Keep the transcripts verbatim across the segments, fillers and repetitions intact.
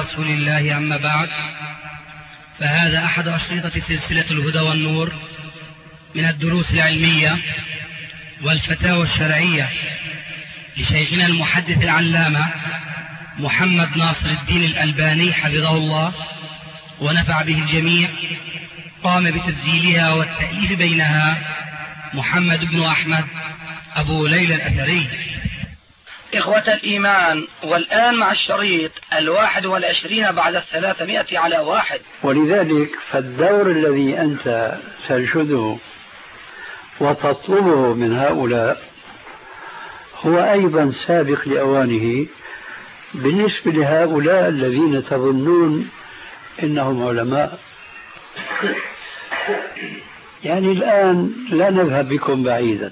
رسول الله، أما بعد، فهذا أحد أشرطة سلسلة الهدى والنور من الدروس العلمية والفتاوى الشرعية لشيخنا المحدث العلامة محمد ناصر الدين الألباني حفظه الله ونفع به الجميع. قام بتسجيلها والتأليف بينها محمد بن أحمد أبو ليلى الأثري. إخوة الإيمان، والآن مع الشريط الواحد والعشرين بعد الثلاثمائة على واحد. ولذلك فالدور الذي أنت تنشده وتطلبه من هؤلاء هو أيضا سابق لأوانه بالنسبة لهؤلاء الذين تظنون إنهم علماء. يعني الآن لا نذهب بكم بعيدا.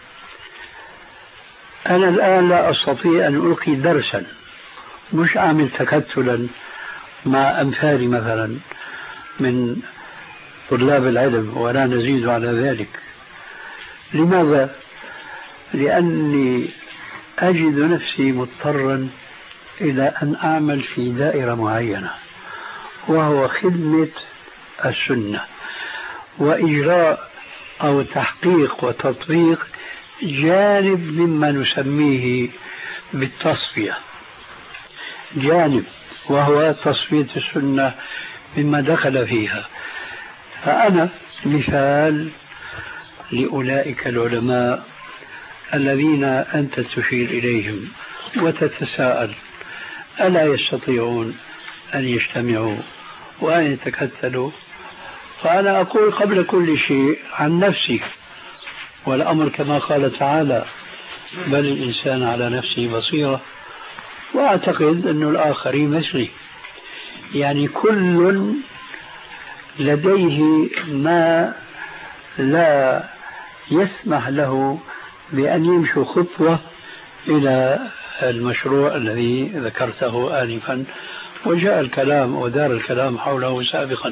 أنا الآن لا أستطيع أن ألقي درسا، مش أعمل تكتلا مع أمثالي مثلا من طلاب العلم ولا نزيد على ذلك. لماذا؟ لأني أجد نفسي مضطرا إلى أن أعمل في دائرة معينة، وهو خدمة السنة وإجراء أو تحقيق وتطبيق جانب مما نسميه بالتصفية، جانب وهو تصفية السنة مما دخل فيها. فأنا مثال لأولئك العلماء الذين أنت تشير إليهم وتتساءل ألا يستطيعون أن يجتمعوا وأن يتكتلوا؟ فأنا أقول قبل كل شيء عن نفسي، والأمر كما قال تعالى بل الإنسان على نفسه بصيرة، وأعتقد أن الآخرين مثلي. يعني كل لديه ما لا يسمح له بأن يمشي خطوة إلى المشروع الذي ذكرته آنفا وجاء الكلام ودار الكلام حوله سابقا.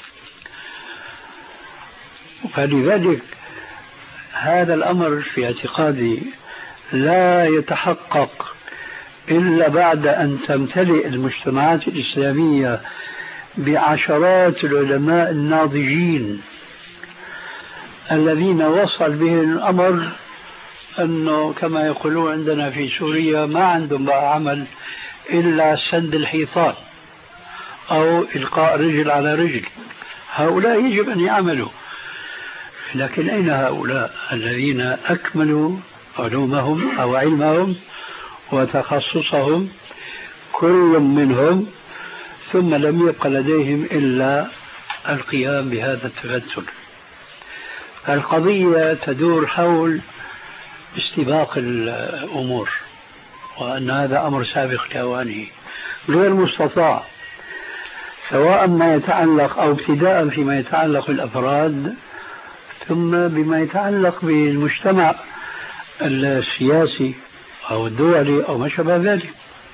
فلذلك هذا الأمر في اعتقادي لا يتحقق إلا بعد أن تمتلئ المجتمعات الإسلامية بعشرات العلماء الناضجين الذين وصل بهم الأمر أنه كما يقولون عندنا في سوريا ما عندهم بقى عمل إلا سند الحيطان أو إلقاء رجل على رجل. هؤلاء يجب أن يعملوا، لكن أين هؤلاء الذين أكملوا علومهم أو علمهم وتخصصهم كل منهم ثم لم يبق لديهم إلا القيام بهذا التفتل؟ القضية تدور حول استباق الأمور، وأن هذا أمر سابق لأوانه غير مستطاع، سواء ما يتعلق أو ابتداء فيما يتعلق بالأفراد ثم بما يتعلق بالمجتمع السياسي أو الدولي أو ما شابه ذلك.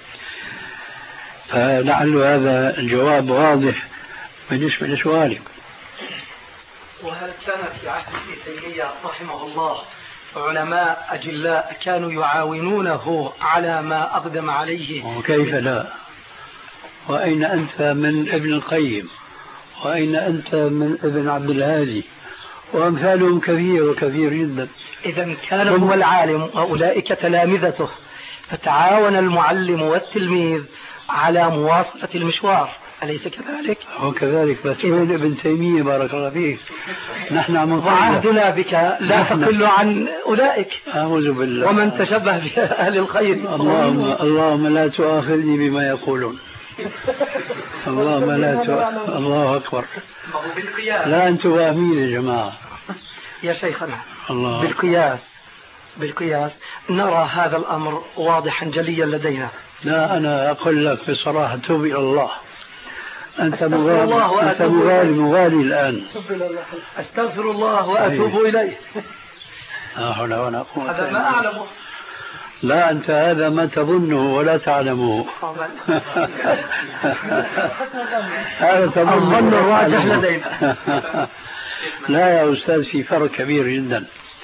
فلعل هذا الجواب واضح بالنسبة لسؤالك. وهل كان في عهد ابن تيمية رحمه الله علماء أجلاء كانوا يعاونونه على ما أقدم عليه؟ وكيف لا؟ وأين أنت من ابن القيم؟ وأين أنت من ابن عبد الهادي؟ وأمثالهم كثير وكثير جدا. إذا كان هو العالم وأولئك تلامذته، فتعاون المعلم والتلميذ على مواصلة المشوار، أليس كذلك؟ هو كذلك، بس وين ابن تيمية بارك الله فيك؟ نحن عم وعهدنا بك لا تقل عن أولئك. أعوذ بالله. ومن تشبه بأهل الخير. اللهم اللهم لا تؤاخذني بما يقولون. اللهم لا تؤاخذ. الله أكبر. لا أنتم فاهمين يا جماعة. يا شيخنا الله. بالقياس بالقياس نرى هذا الأمر واضحا جليا لدينا. لا أنا أقول لك بصراحة توب إلى الله. أنت مغالي أنت مغالي مغالي الآن. أستغفر الله وأتوب إليه. لا حول ولا قوة. هذا ما أعلمه. لا أنت هذا ما تظنه ولا تعلمه. هذا الظن الراجح لدينا. لا يا أستاذ، في فرق كبير جدا.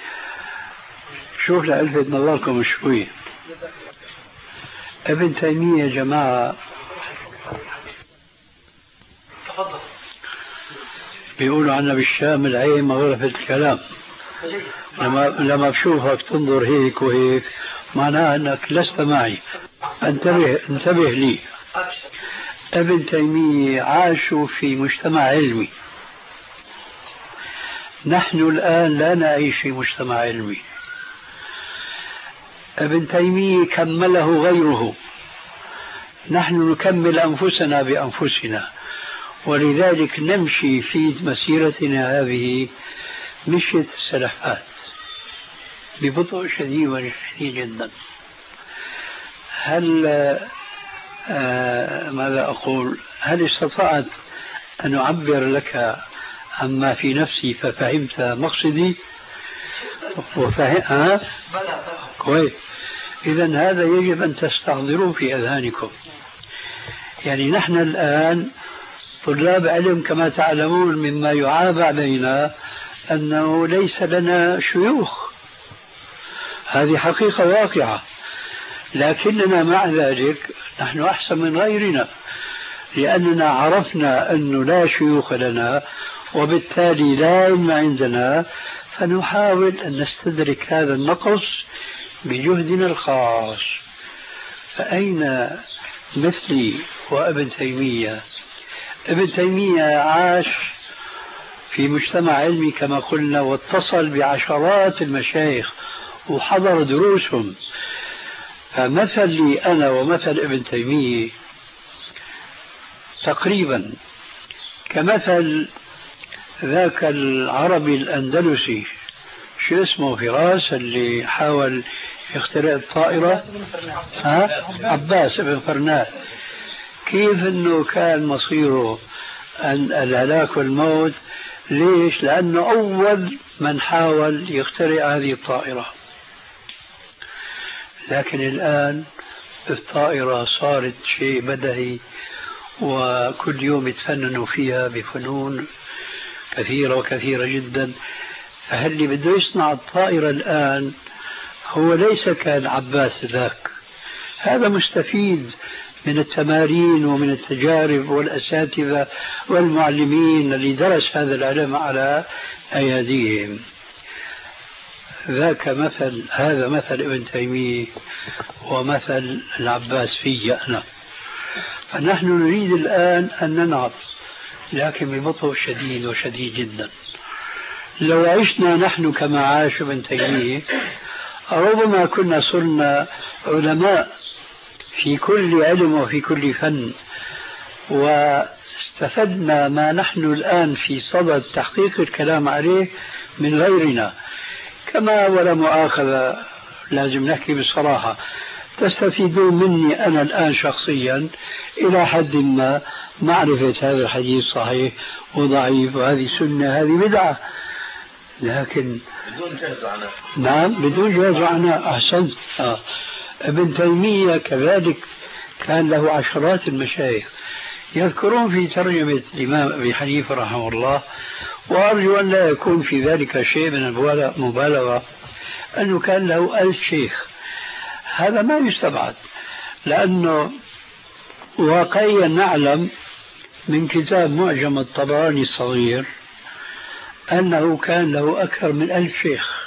شوف لألفت نظركم شوي. ابن تيمية يا جماعة تفضل. بيقولوا عنا بالشام العين مغرفة الكلام. لما لما بشوفك تنظر هيك وهيك معناها أنك لست معي. انتبه انتبه لي. ابن تيمية عاشوا في مجتمع علمي، نحن الآن لا نعيش في مجتمع علمي. ابن تيمية كمله غيره، نحن نكمل أنفسنا بأنفسنا، ولذلك نمشي في مسيرتنا هذه مشية السلفات ببطء شديد وشديد جدا. هل آه ماذا أقول هل استطعت أن أعبر لك عما في نفسي ففهمت مقصدي وفهم كويس؟ إذن هذا يجب أن تستحضروه في أذهانكم. يعني نحن الآن طلاب علم كما تعلمون، مما يعاب علينا أنه ليس لنا شيوخ، هذه حقيقة واقعة، لكننا مع ذلك نحن أحسن من غيرنا، لأننا عرفنا أنه لا شيوخ لنا وبالتالي لا علم عندنا، فنحاول أن نستدرك هذا النقص بجهدنا الخاص. فأين مثلي وابن تيمية؟ ابن تيمية عاش في مجتمع علمي كما قلنا، واتصل بعشرات المشايخ وحضر دروسهم. فمثل لي أنا ومثل ابن تيمية تقريبا كمثل ذاك العربي الأندلسي شو اسمه فراس اللي حاول يخترع الطائرة، ها؟ عباس بن فرناس. كيف انه كان مصيره الهلاك والموت؟ ليش؟ لأنه أول من حاول يخترع هذه الطائرة. لكن الآن الطائرة صارت شيء بدهي، وكل يوم يتفننوا فيها بفنون كثيرة وكثيرة جدا. فهل اللي بده يصنع الطائرة الآن هو ليس كان عباس ذاك، هذا مستفيد من التمارين ومن التجارب والأساتذة والمعلمين اللي درس هذا العلم على أيديهم. ذاك مثل، هذا مثل ابن تيمية ومثل العباس في أنا. فنحن نريد الآن أن ننهض، لكن ببطء شديد وشديد جدا. لو عشنا نحن كما عاش ابن تيمية ربما كنا صرنا علماء في كل علم وفي كل فن، واستفدنا ما نحن الآن في صدد تحقيق الكلام عليه من غيرنا. كما ولا مؤاخذة لازم نحكي بصراحة، تستفيدون مني أنا الآن شخصيا إلى حد ما معرفة هذا الحديث صحيح وضعيف، وهذه سنة هذه بدعة، لكن بدون جهز عناء. نعم بدون جهز عناء. أحسنت. آه. ابن تيمية كذلك كان له عشرات المشايخ. يذكرون في ترجمة الإمام أبي حنيفة رحمه الله، وأرجو أن لا يكون في ذلك شيء من المبالغة، أنه كان له ألف شيخ. هذا ما يستبعد، لأنه واقعيا نعلم من كتاب معجم الطبراني الصغير أنه كان له أكثر من ألف شيخ.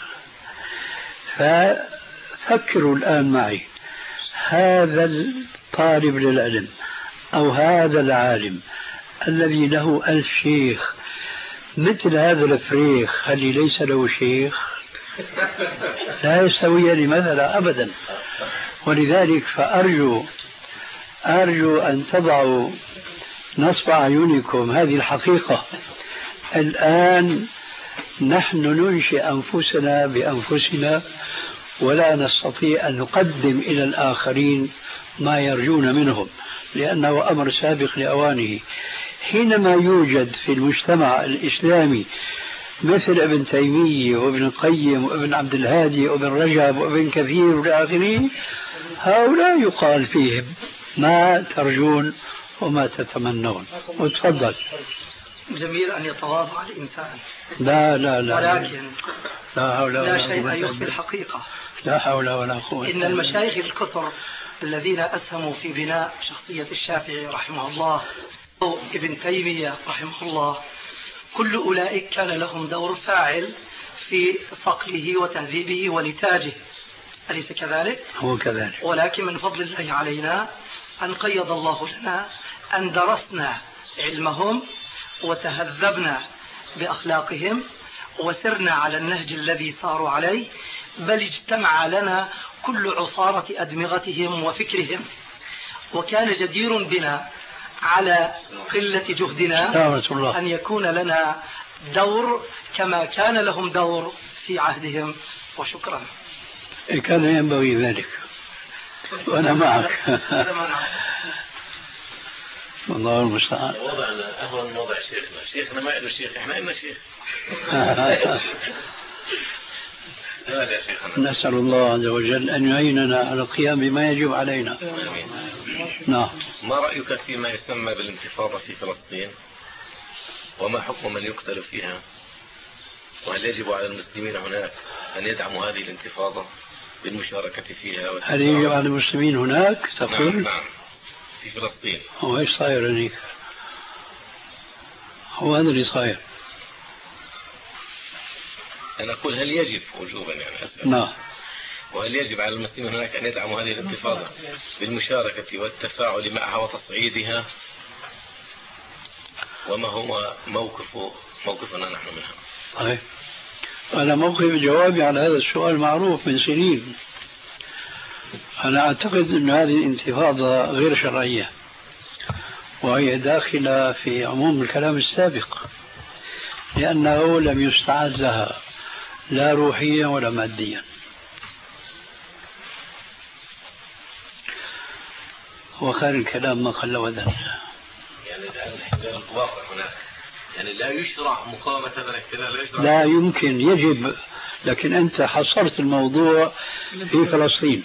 ففكروا الآن معي، هذا الطالب للعلم أو هذا العالم الذي له ألف شيخ مثل هذا الفريخ اللي ليس له شيخ لا يستويان مثلا أبدا. ولذلك فأرجو أرجو أن تضعوا نصب أعينكم هذه الحقيقة. الآن نحن ننشئ أنفسنا بأنفسنا، ولا نستطيع أن نقدم إلى الآخرين ما يرجون منهم، لأنه أمر سابق لأوانه. حينما يوجد في المجتمع الإسلامي مثل ابن تيمية وابن القيم وابن عبد الهادي وابن رجب وابن كثير والآخرين، هؤلاء يقال فيهم ما ترجون وما تتمنون. وتفضل. جميل أن يتواضع الإنسان، لا لا لا ولكن لا حول لا ولا شيء قوة يخفي الحقيقة. لا حول ولا قوة. إن المشايخ الكثر الذين أسهموا في بناء شخصية الشافعي رحمه الله ابن تيمية رحمه الله كل أولئك كان لهم دور فاعل في صقله وتهذيبه ونتاجه، أليس كذلك؟ هو كذلك. ولكن من فضل الله علينا أن قيض الله لنا أن درسنا علمهم وتهذبنا بأخلاقهم وسرنا على النهج الذي صاروا عليه، بل اجتمع لنا كل عصارة أدمغتهم وفكرهم، وكان جدير بنا على قلة جهدنا أن يكون لنا دور كما كان لهم دور في عهدهم. وشكرا. كان ينبغي ذلك وأنا معك. والله المستعان. وضعنا أهون من وضع شيخنا، شيخنا ما له شيخ، إحنا إلنا شيخ. نسأل الله عز وجل أن يعيننا على القيام بما يجب علينا. نعم. ما رأيك فيما يسمى بالانتفاضة في فلسطين؟ وما حكم من يقتل فيها؟ وهل يجب على المسلمين هناك أن يدعموا هذه الانتفاضة بالمشاركة فيها؟ هل يجب على المسلمين هناك تقول؟ نعم, نعم في فلسطين. هو ايش صاير هناك؟ هو هذا اللي صاير. أنا أقول هل يجب وجوبا يعني أسأل. نعم. وهل يجب على المسلمين هناك أن يدعموا هذه الانتفاضة بالمشاركة والتفاعل معها وتصعيدها؟ وما هو موقف موقفنا نحن منها؟ طيب. أنا موقف جوابي على هذا السؤال معروف من سنين. أنا أعتقد أن هذه الانتفاضة غير شرعية، وهي داخلة في عموم الكلام السابق، لأنه لم يستعد لها لا روحيا ولا ماديا. وخير الكلام ما قل ودل. يعني الان الواقع هناك يعني لا يشرع مقاومة هذا الاحتلال، لا يشرع. لا يمكن، يجب. لكن أنت حصرت الموضوع في فلسطين.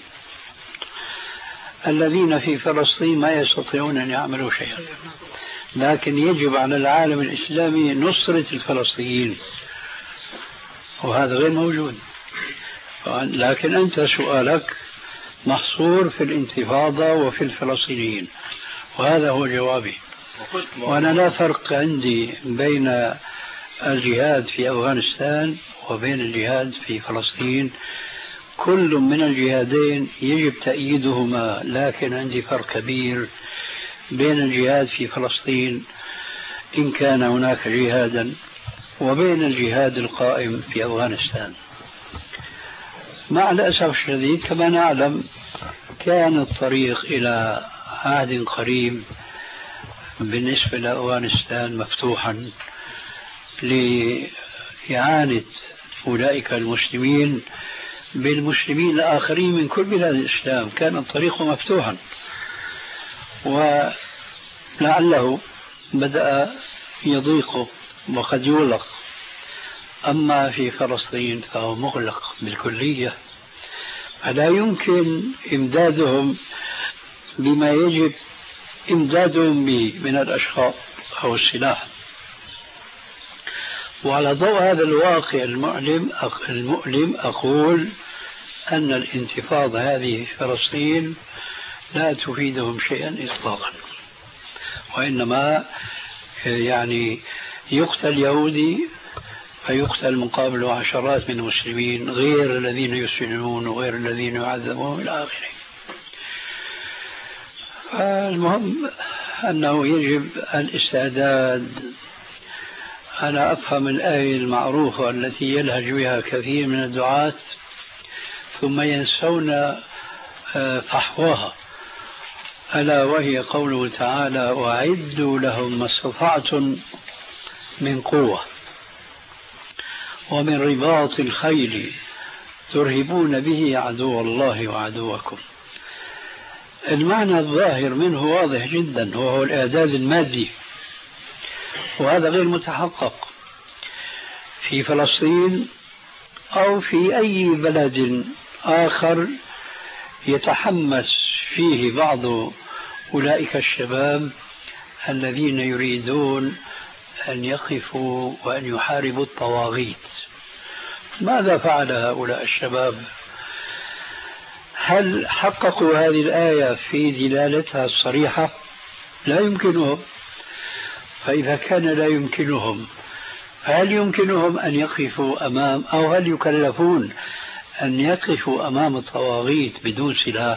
الذين في فلسطين ما يستطيعون أن يعملوا شيئا، لكن يجب على العالم الإسلامي نصرة الفلسطينيين، وهذا غير موجود. لكن أنت سؤالك محصور في الانتفاضة وفي الفلسطينيين، وهذا هو جوابي. وأنا لا فرق عندي بين الجهاد في أفغانستان وبين الجهاد في فلسطين. كل من الجهادين يجب تأييدهما، لكن عندي فرق كبير بين الجهاد في فلسطين إن كان هناك جهادا وبين الجهاد القائم في أفغانستان. مع الأسف الشديد كما نعلم كان الطريق إلى عهد قريب بالنسبة لأفغانستان مفتوحا لإعانة أولئك المسلمين بالمسلمين الآخرين من كل بلاد الإسلام. كان الطريق مفتوحا، ولعله بدأ يضيق وقد يغلق. أما في فلسطين فهو مغلق بالكلية، فلا يمكن إمدادهم بما يجب إمدادهم به من الأشخاص أو السلاح. وعلى ضوء هذا الواقع المؤلم المؤلم أقول أن الانتفاضة هذه في فلسطين لا تفيدهم شيئا إطلاقا، وإنما يعني يقتل يهودي فيقتل مقابله عشرات من المسلمين غير الذين يسجنون وغير الذين يعذبون إلى آخره. المهم أنه يجب الاستعداد. أنا أفهم الآية المعروفة التي يلهج بها كثير من الدعاة ثم ينسون فحواها، ألا وهي قوله تعالى: وأعدوا لهم ما استطعتم من قوة ومن رباط الخيل ترهبون به عدو الله وعدوكم. المعنى الظاهر منه واضح جدا، وهو الإعداد المادي، وهذا غير متحقق في فلسطين أو في أي بلد آخر يتحمس فيه بعض أولئك الشباب الذين يريدون أن يقفوا وأن يحاربوا الطواغيت. ماذا فعل هؤلاء الشباب؟ هل حققوا هذه الآية في دلالتها الصريحة؟ لا يمكنهم، فإذا كان لا يمكنهم، هل يمكنهم أن يقفوا أمام، أو هل يكلفون أن يقفوا أمام الطواغيت بدون سلاح؟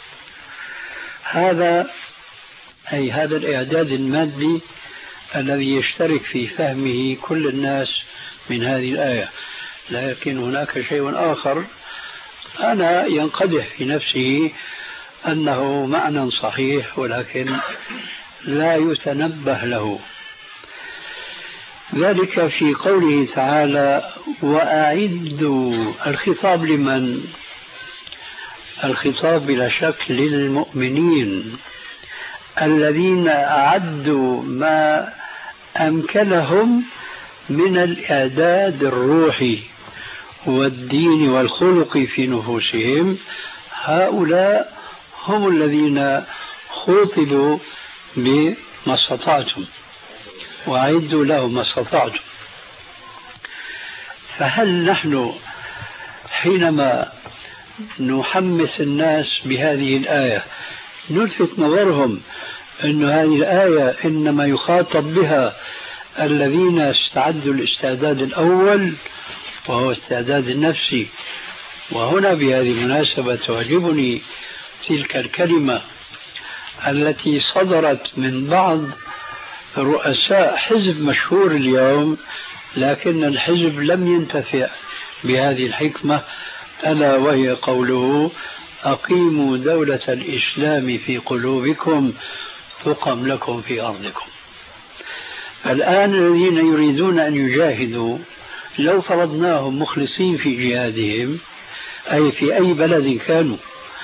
هذا أي هذا الإعداد المادي الذي يشترك في فهمه كل الناس من هذه الآية. لكن هناك شيء آخر أنا ينقدح في نفسه أنه معنى صحيح ولكن لا يتنبه له، ذلك في قوله تعالى وأعدوا. الخطاب لمن؟ الخطاب بلا شك للمؤمنين الذين أعدوا ما أمكنهم من الإعداد الروحي والدين والخلق في نفوسهم. هؤلاء هم الذين خاطبوا بما استطعتم وأعدوا لهم ما استطعتم. فهل نحن حينما نحمس الناس بهذه الآية نلفت نظرهم أن هذه الآية إنما يخاطب بها الذين استعدوا الاستعداد الأول وهو استعداد النفسي؟ وهنا بهذه المناسبة تعجبني تلك الكلمة التي صدرت من بعض رؤساء حزب مشهور اليوم، لكن الحزب لم ينتفع بهذه الحكمة، ألا وهي قوله أقيموا دولة الإسلام في قلوبكم تقم لكم في أرضكم. الآن الذين يريدون أن يجاهدوا لو فرضناهم مخلصين في جهادهم أي في أي بلد كانوا،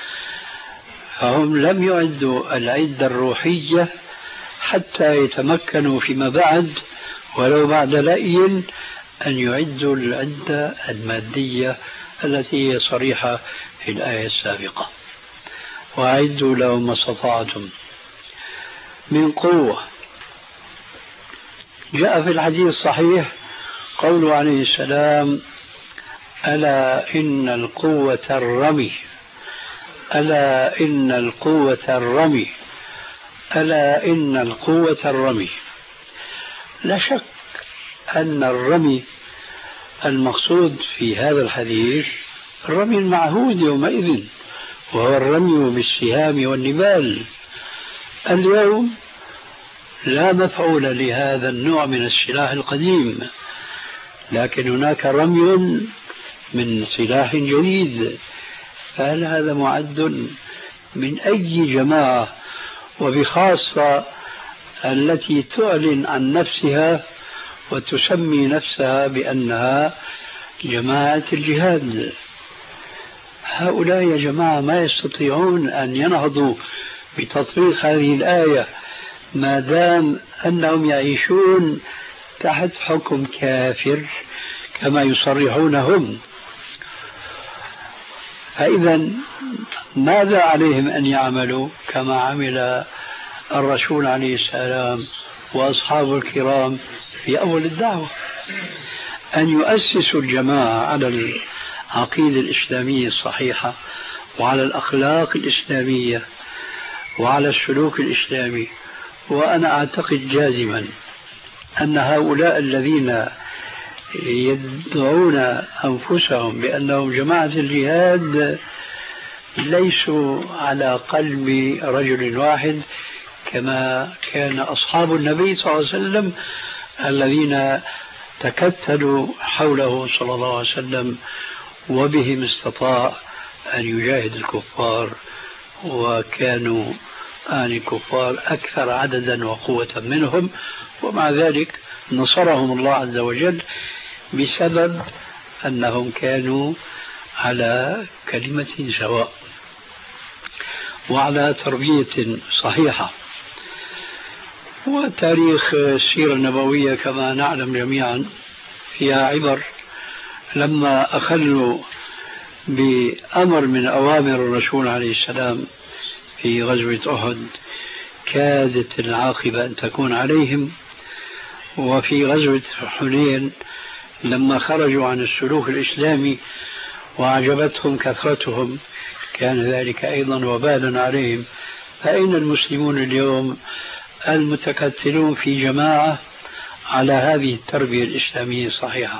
فهم لم يعدوا العدة الروحية حتى يتمكنوا فيما بعد ولو بعد لأي أن يعدوا العدة المادية التي هي صريحة في الآية السابقة. وأعدوا لهم ما استطعتم من قوة. جاء في الحديث الصحيح قوله عليه السلام ألا إن القوة الرمي، ألا إن القوة الرمي، ألا إن القوة الرمي. لا شك أن الرمي المقصود في هذا الحديث الرمي المعهود يومئذ، وهو الرمي بالسهام والنبال. اليوم لا مفعول لهذا النوع من السلاح القديم، لكن هناك رمي من سلاح جديد. فهل هذا معد من أي جماعة، وبخاصة التي تعلن عن نفسها وتسمي نفسها بأنها جماعة الجهاد؟ هؤلاء يا جماعة ما يستطيعون أن ينهضوا بتطبيق هذه الآية ما دام أنهم يعيشون تحت حكم كافر كما يصرحون هم. فإذا ماذا عليهم أن يعملوا كما عمل الرسول عليه السلام وأصحابه الكرام في أول الدعوة؟ أن يؤسسوا الجماعة على العقيدة الإسلامية الصحيحة وعلى الأخلاق الإسلامية وعلى السلوك الإسلامي. وأنا أعتقد جازما أن هؤلاء الذين يدعون أنفسهم بأنهم جماعة الجهاد ليسوا على قلب رجل واحد كما كان أصحاب النبي صلى الله عليه وسلم الذين تكتلوا حوله صلى الله عليه وسلم وبهم استطاع أن يجاهد الكفار، وكانوا آن الكفار أكثر عددا وقوة منهم، ومع ذلك نصرهم الله عز وجل بسبب أنهم كانوا على كلمة سواء وعلى تربية صحيحة. وتاريخ السيرة النبوية كما نعلم جميعا فيها عبر. لما أخلوا بأمر من أوامر الرسول عليه السلام في غزوة أحد كادت العاقبة أن تكون عليهم. وفي غزوة حنين لما خرجوا عن السلوك الإسلامي وأعجبتهم كثرتهم كان ذلك أيضا وبالا عليهم. فأين المسلمون اليوم المتكتلون في جماعة على هذه التربية الإسلامية الصحيحة.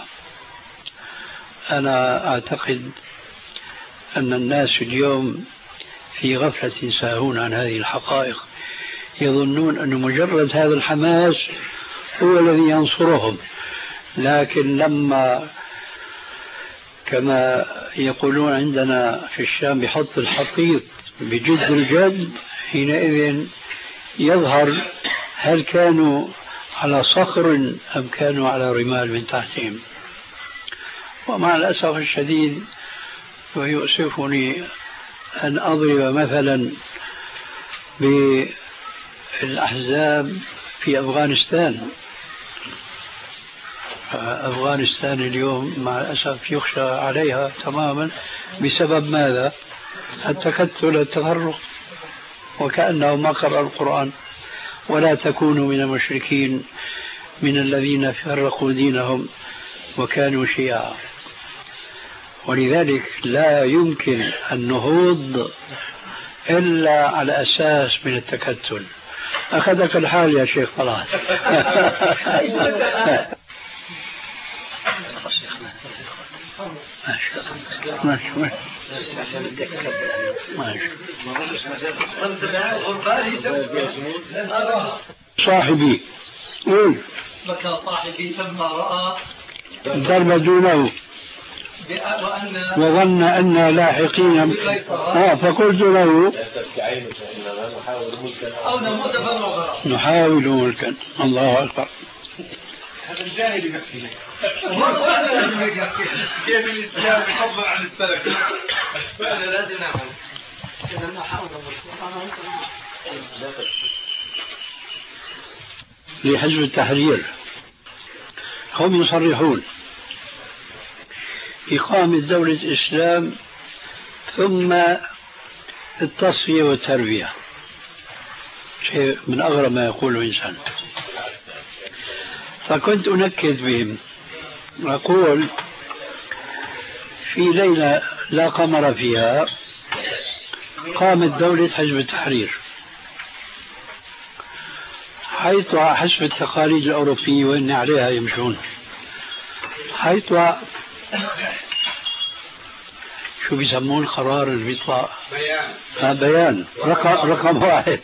أنا أعتقد أن الناس اليوم في غفلة ساهون عن هذه الحقائق، يظنون أن مجرد هذا الحماس هو الذي ينصرهم، لكن لما كما يقولون عندنا في الشام بحط الحطيط بجد الجد، حينئذ يظهر هل كانوا على صخر أم كانوا على رمال من تحتهم. ومع الأسف الشديد ويؤسفني أن أضرب مثلا بالأحزاب في أفغانستان. أفغانستان اليوم مع الأسف يخشى عليها تماما بسبب ماذا؟ التكتل التفرق، وكأنه ما قرأ القرآن. ولا تكونوا من المشركين من الذين فرقوا دينهم وكانوا شيعا. ولذلك لا يمكن النهوض إلا على أساس من التكتل. أخذك الحال يا شيخ طلعت. ماشي ماشي صاحبي قول بكى صاحبي لما رأى ضرب دونه وظن أن لاحقين آه فقلت له أو نموت فرغا نحاول ملكا. الله أكبر. هذا الجاهل يكفي كيف الإسلام يحضر عن السلف. فأنا لازم نعمل إذا نحاول لحزب التحرير هم يصرحون إقامة دولة الإسلام ثم التصفية والتربية، شيء من أغرب ما يقوله إنسان. فكنت أنكد بهم أقول في ليلة لا قمر فيها قامت دولة حزب التحرير حيث حسب التقاليد الأوروبية وإن عليها يمشون، حيث شو بيسمون القرار اللي بيطلع؟ بيان. آه بيان رقم رقم واحد.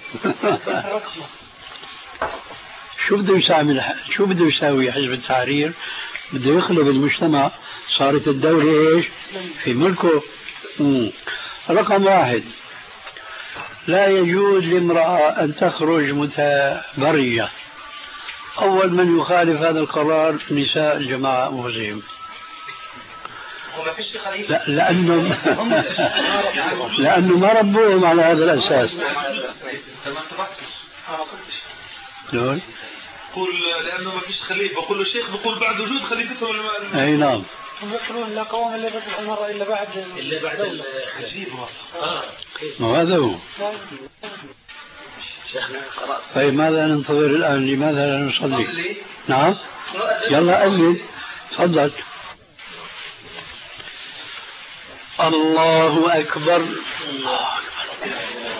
شو بده يساوي شو بده يساوي حزب التحرير؟ بده يخلب المجتمع، صارت الدولة ايش؟ في ملكه. مم. رقم واحد، لا يجوز لامرأة أن تخرج متبرجة. أول من يخالف هذا القرار نساء الجماعة أنفسهم. لا لأنه لأنه ما ربوهم على هذا الأساس. دول يقول لأنه ما فيش خليفة، بقول له الشيخ بقول بعد وجود خليفتهم. أي نعم. هم يقولون لا قوام إلا بعد المرة إلا بعد إلا بعد عجيب. آه ما هذا هو. طيب ماذا ننتظر الآن؟ لماذا لا نصلي؟ نعم يلا أذن تفضل. الله أكبر. الله أكبر.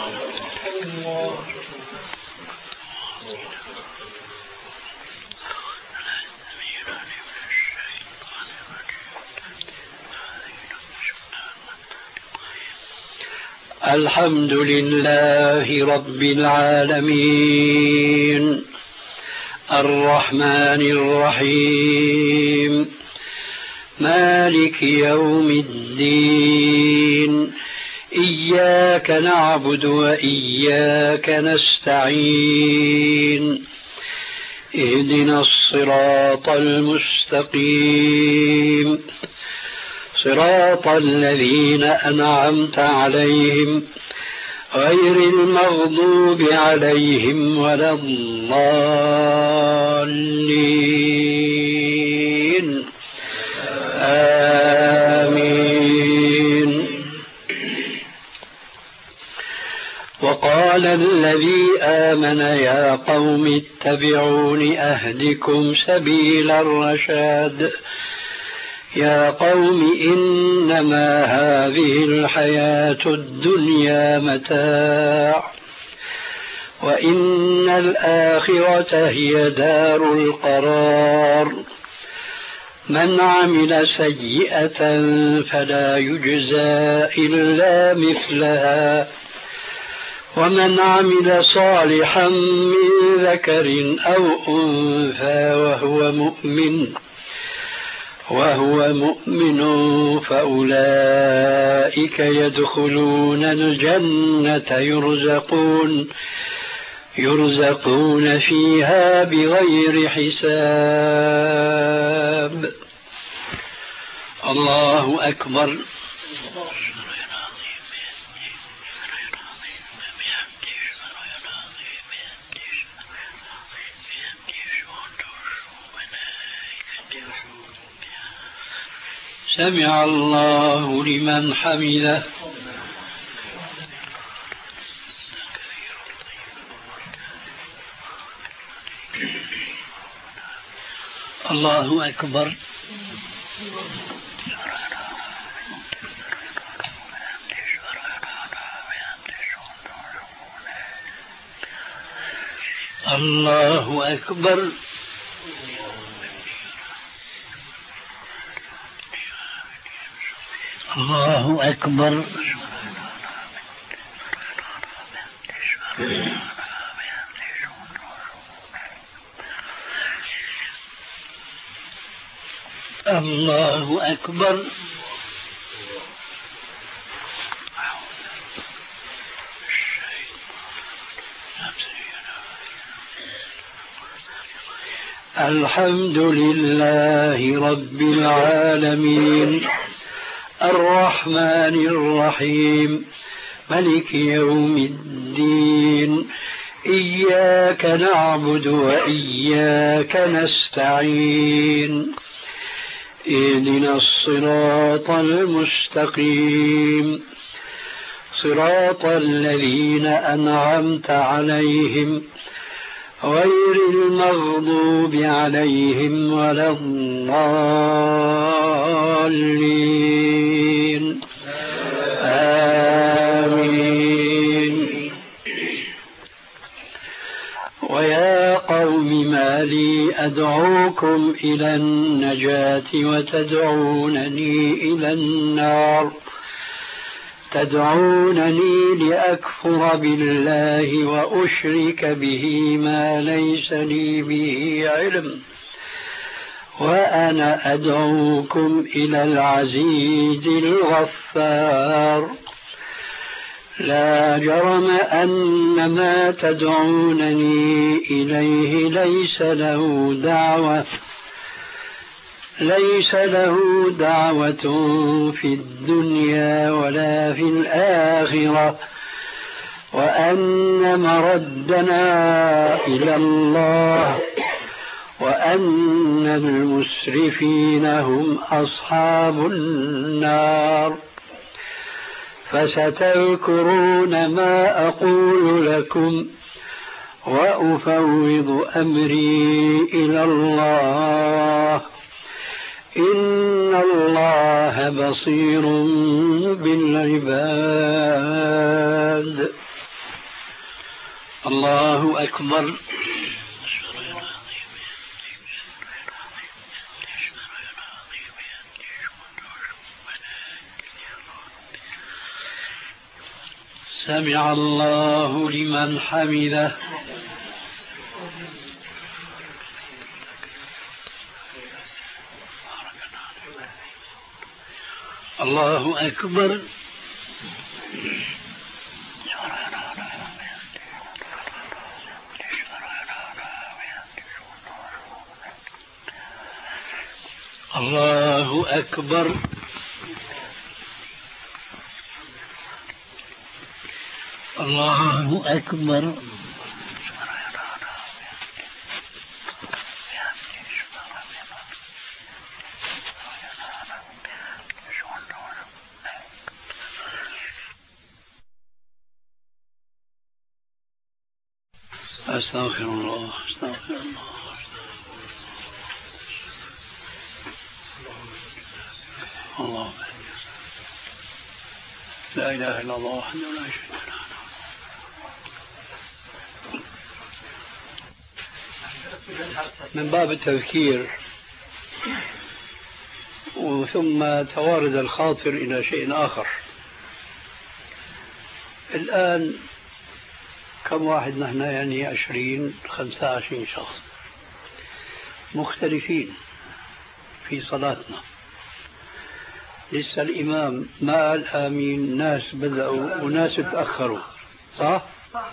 الحمد لله رب العالمين الرحمن الرحيم مالك يوم الدين إياك نعبد وإياك نستعين اهدنا الصراط المستقيم صراط الذين أنعمت عليهم غير المغضوب عليهم ولا الضالين آمين. وقال الذي آمن يا قوم اتبعون أهدكم سبيل الرشاد يا قوم إنما هذه الحياة الدنيا متاع وإن الآخرة هي دار القرار. من عمل سيئة فلا يجزى إلا مثلها ومن عمل صالحا من ذكر أو أنثى وهو مؤمن وهو مؤمن فأولئك يدخلون الجنة يرزقون يرزقون فيها بغير حساب. الله أكبر. سمع الله لمن حمده. الله أكبر. الله أكبر. الله أكبر. الله أكبر. الحمد لله رب العالمين الرحمن الرحيم ملك يوم الدين إياك نعبد وإياك نستعين اهدنا الصراط المستقيم صراط الذين أنعمت عليهم غير المغضوب عليهم ولا الضالين آمين. ويا قوم ما لي أدعوكم إلى النجاة وتدعونني إلى النار تدعونني لأكفر بالله وأشرك به ما ليس لي به علم وأنا أدعوكم إلى العزيز الغفار. لا جرم أن ما تدعونني إليه ليس له دعوة ليس له دعوة في الدنيا ولا في الآخرة وأن مردنا إلى الله وأن المسرفين هم أصحاب النار. فستذكرون ما أقول لكم وأفوض أمري إلى الله إن الله بصير بالعباد. الله أكبر. سمع الله لمن حمده. الله أكبر. الله أكبر. الله أكبر. أستغفر الله أستغفر الله الله لا إله إلا الله وحده لا شريك له من باب التذكير، وثم توارد الخاطر إلى شيء آخر. الآن كم واحد نحن؟ يعني عشرين خمسة وعشرين شخص مختلفين في صلاتنا. لسه الإمام ما قال آمين، ناس بدأوا وناس تأخروا، صح؟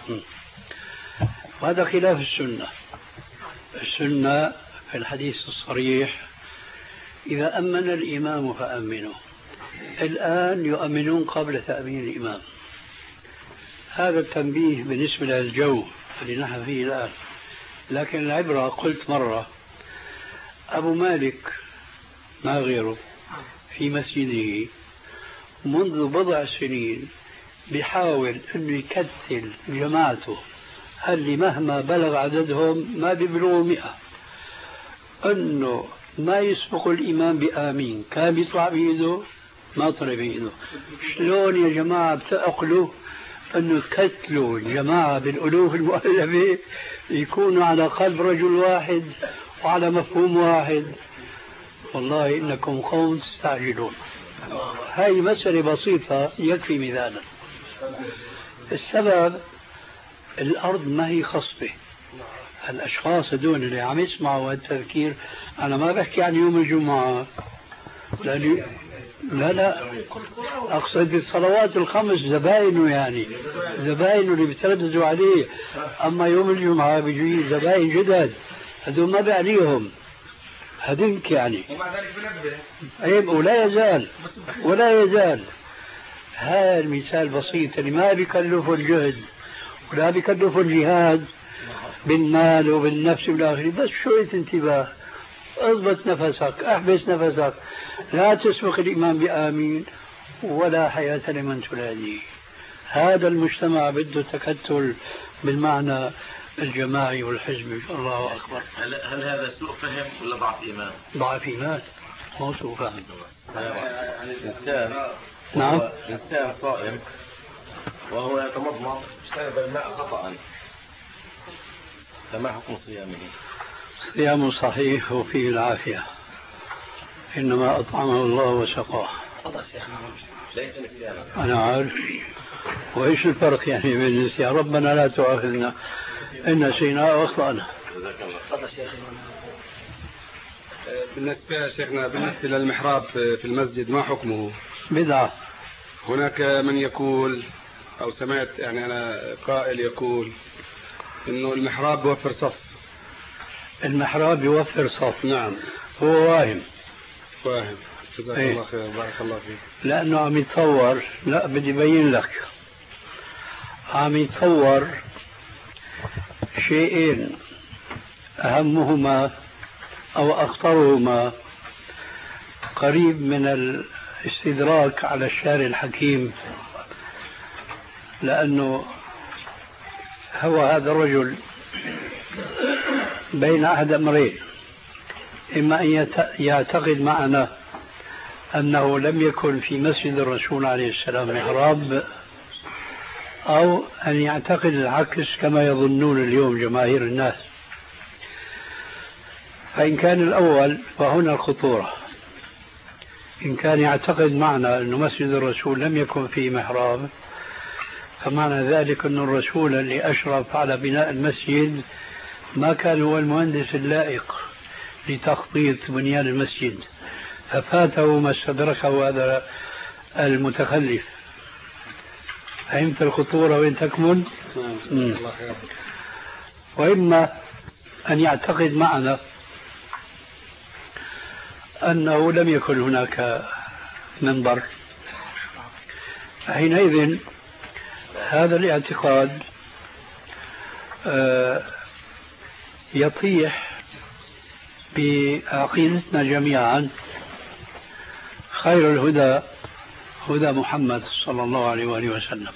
وهذا خلاف السنة. السنة في الحديث الصريح إذا أمن الإمام فأمنوا. الآن يؤمنون قبل تأمين الإمام. هذا التنبيه بالنسبة للجو اللي نحن فيه الآن. لكن العبرة، قلت مرة، أبو مالك ما غيره في مسجده منذ بضع سنين بيحاول أنه يكتل جماعته اللي مهما بلغ عددهم ما بيبلغوا مئة، أنه ما يسبق الإمام بآمين. كان بيطلع بإيده، ما طلع بإيده. شلون يا جماعة بتأقلوا أنه تكتلوا الجماعة بالألوف المؤلفة يكونوا على قلب رجل واحد وعلى مفهوم واحد؟ والله إنكم قوم تستعجلون. هاي مسألة بسيطة يكفي مثالا. السبب الأرض ما هي خصبة. الأشخاص هدول اللي عم يسمعوا هالتذكير، أنا ما بحكي عن يوم الجمعة، لأني لا لا أقصد الصلوات الخمس زباينه، يعني زباينه اللي بترددوا عليه. أما يوم الجمعة بيجي زباين جدد، هدول ما بعنيهم هدنك يعني. ومع ذلك بنبه أيب ولا يزال ولا يزال. هذا المثال بسيط اللي ما بيكلفه الجهد ولا بيكلفه الجهاد بالمال وبالنفس والآخر، بس شوية انتباه، اضبط نفسك، احبس نفسك، لا تسبق الإمام بآمين ولا حياة لمن تناديه. هذا المجتمع بده تكتل بالمعنى الجماعي والحزبي. الله أكبر. هل, هل هذا سوء فهم ولا ضعف إيمان؟ ضعف إيمان، مو سوء فهم. يعني الإنسان نعم إنسان صائم وهو يتمضمض يشرب الماء خطأ، فما حكم صيامه؟ صيام صحيح وفيه العافية، إنما أطعمه الله وسقاه. أنا عارف. وإيش الفرق يعني بين النسيان؟ ربنا لا تؤاخذنا إن نسينا وأخطأنا. بالنسبة يا شيخنا، بالنسبة للمحراب في المسجد ما حكمه؟ بدعة. هناك من يقول أو سمعت يعني أنا قائل يقول إنه المحراب بيوفر صف. المحراب يوفر صف، نعم، هو واهم. واهم. جزاك ايه. الله خير، بارك الله فيك. لأنه عم يتطور. لا بدي بين لك، عم يتطور شيئين أهمهما أو أخطرهما قريب من الاستدراك على الشارع الحكيم، لأنه هو هذا الرجل بين أحد أمرين: إما أن يعتقد معنا أنه لم يكن في مسجد الرسول عليه السلام محراب، أو أن يعتقد العكس كما يظنون اليوم جماهير الناس. فإن كان الأول فهنا الخطورة. إن كان يعتقد معنا أن مسجد الرسول لم يكن فيه محراب، فمعنى ذلك أن الرسول اللي أشرف على بناء المسجد ما كان هو المهندس اللائق لتخطيط بنيان المسجد، ففاته ما استدركه هذا المتخلف. فهمت الخطورة وين تكمن؟ وإما أن يعتقد معنا أنه لم يكن هناك منبر، حينئذ هذا الاعتقاد يطيح بعقيدتنا جميعا: خير الهدى هدى محمد صلى الله عليه وآله وسلم.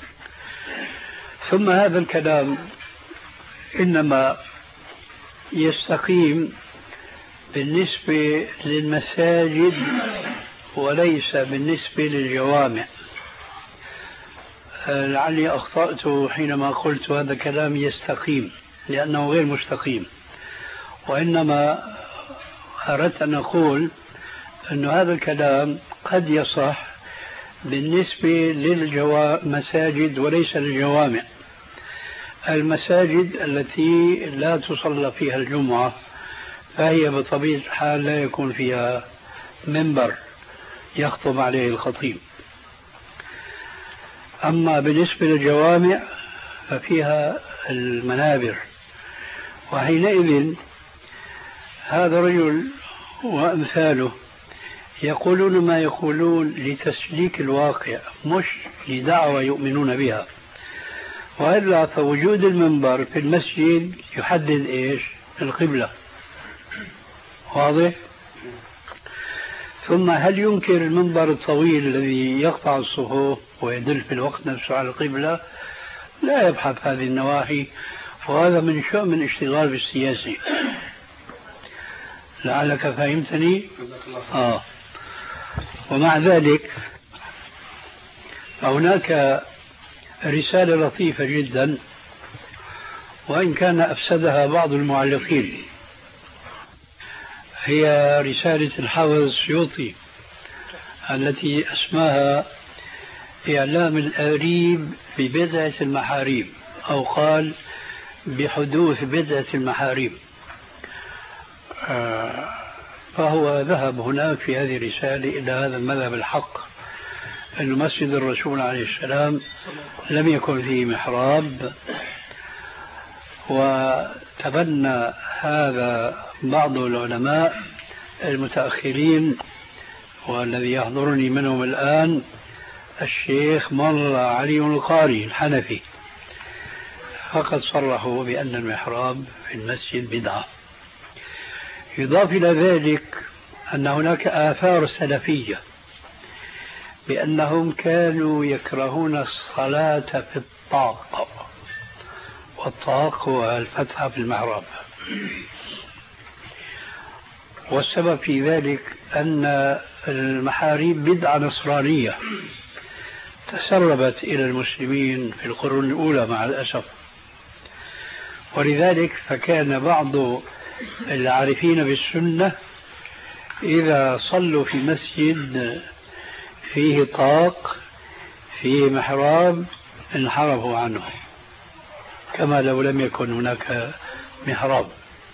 ثم هذا الكلام إنما يستقيم بالنسبة للمساجد وليس بالنسبة للجوامع. لعلي أخطأت حينما قلت هذا كلام يستقيم، لأنه غير مستقيم. وإنما أردت أن أقول أن هذا الكلام قد يصح بالنسبة للمساجد وليس للجوامع. المساجد التي لا تصلى فيها الجمعة فهي بطبيعة الحال لا يكون فيها منبر يخطب عليه الخطيب. أما بالنسبة للجوامع ففيها المنابر، وحينئذ هذا الرجل وأمثاله يقولون ما يقولون لتسليك الواقع مش لدعوة يؤمنون بها. وإلا فوجود المنبر في المسجد يحدد إيش؟ القبلة. واضح؟ ثم هل ينكر المنبر الطويل الذي يقطع الصفوف ويدل في الوقت نفسه على القبلة؟ لا يبحث هذه النواحي، وهذا من شؤم من اشتغال بالسياسة. لعلك فهمتني؟ آه. ومع ذلك هناك رسالة لطيفة جدا وإن كان أفسدها بعض المعلقين، هي رسالة الحافظ السيوطي التي اسمها إعلام الآريب ببدعة المحاريب، أو قال بحدوث بدعة المحاريب. فهو ذهب هناك في هذه الرسالة إلى هذا المذهب الحق، أن مسجد الرسول عليه السلام لم يكن فيه محراب، وتبنى هذا بعض العلماء المتأخرين، والذي يحضرني منهم الآن الشيخ مر علي القاري الحنفي، فقد صرحوا بأن المحراب في المسجد بدعة. يضاف إلى ذلك أن هناك آثار سلفية بأنهم كانوا يكرهون الصلاة في الطاق، والطاق هو الفتحة في المحراب. والسبب في ذلك أن المحاريب بدعة نصرانية تسربت إلى المسلمين في القرون الأولى مع الأسف، ولذلك فكان بعض العارفين بالسنة إذا صلوا في مسجد فيه طاق فيه محراب انحرفوا عنه كما لو لم يكن هناك محراب.